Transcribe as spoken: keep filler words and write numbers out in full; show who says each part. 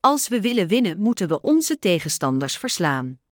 Speaker 1: Als we willen winnen, moeten we onze tegenstanders verslaan.